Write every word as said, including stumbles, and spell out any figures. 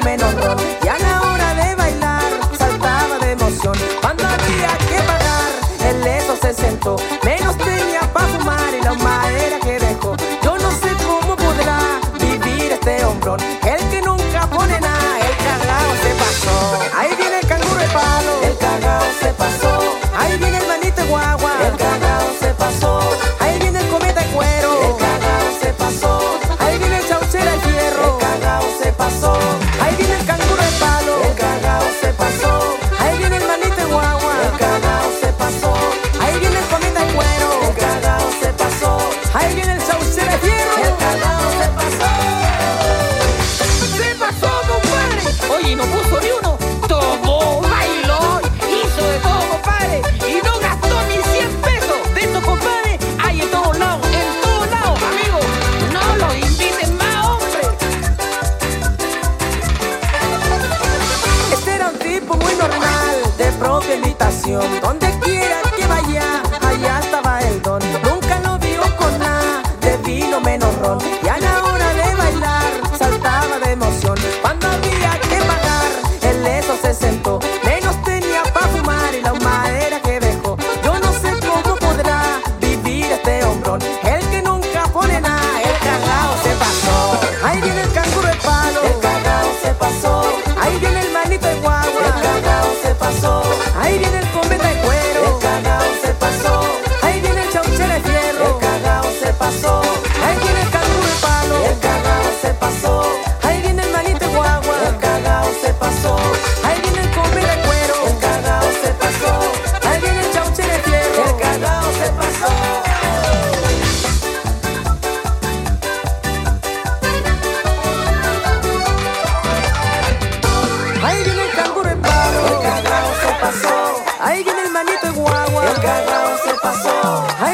menos ron. Y a la hora de bailar saltaba de emoción. Cuando había que pagar, el eso se sentó. Menos tenía pa' fumar y la humadera que dejó. Yo no sé cómo podrá vivir este hombrón, el que nunca pone nada, el cagao se pasó. Ahí viene el canguro de palo, el cagao se pasó. Ahí viene el manito de guagua, el cagao se pasó. Ahí viene el cometa de cuero, el cagao se pasó. Ahí viene el chauchera de fierro, el cagao se pasó. Ahí viene el canguro de palo, el cagao se pasó. Ahí viene el manito de guagua, el cagao se pasó. Ahí viene el cometa de cuero, el cagao se pasó. Ahí viene el chauchera de fierro, el cagao se pasó. ¿Qué pasó, compadre? Oye, no puso ni uno. Tomó, bailó, hizo de todo, compadre. Y no gastó ni cien pesos. De estos, compadre, hay en todos lados, en todos lados, amigos. No los inviten más, hombre. Este era un tipo muy normal, de propia invitación. Donde quiera que vaya, allá estaba el don. Nunca lo vio con nada de vino menos ron. Y a la hora de bailar saltaba de emoción. Cuando había que pagar, el eso se sentó. Menos tenía pa' fumar y la humadera que dejó. Yo no sé cómo podrá vivir este hombrón, el que nunca pone nada, el cagao se pasó. Ahí viene el canguro de palo, el cagao se pasó. Ahí viene el manito de guagua, el cagao se pasó. Ahí viene el cometa de cuero, el cagao se pasó. Ahí viene el chauchera de fierro, el cagao se pasó. Ahí viene el canguro de palo, el cagao se pasó. Ahí viene el manito de guagua, el cagao se pasó. Ahí viene el cometa de cuero, el cagao se pasó. Ahí viene el chauchera de fierro, el cagao se pasó. Ahí viene el canguro de palo, el cagao se pasó. Ahí viene el manito de guagua, el cagao se pasó.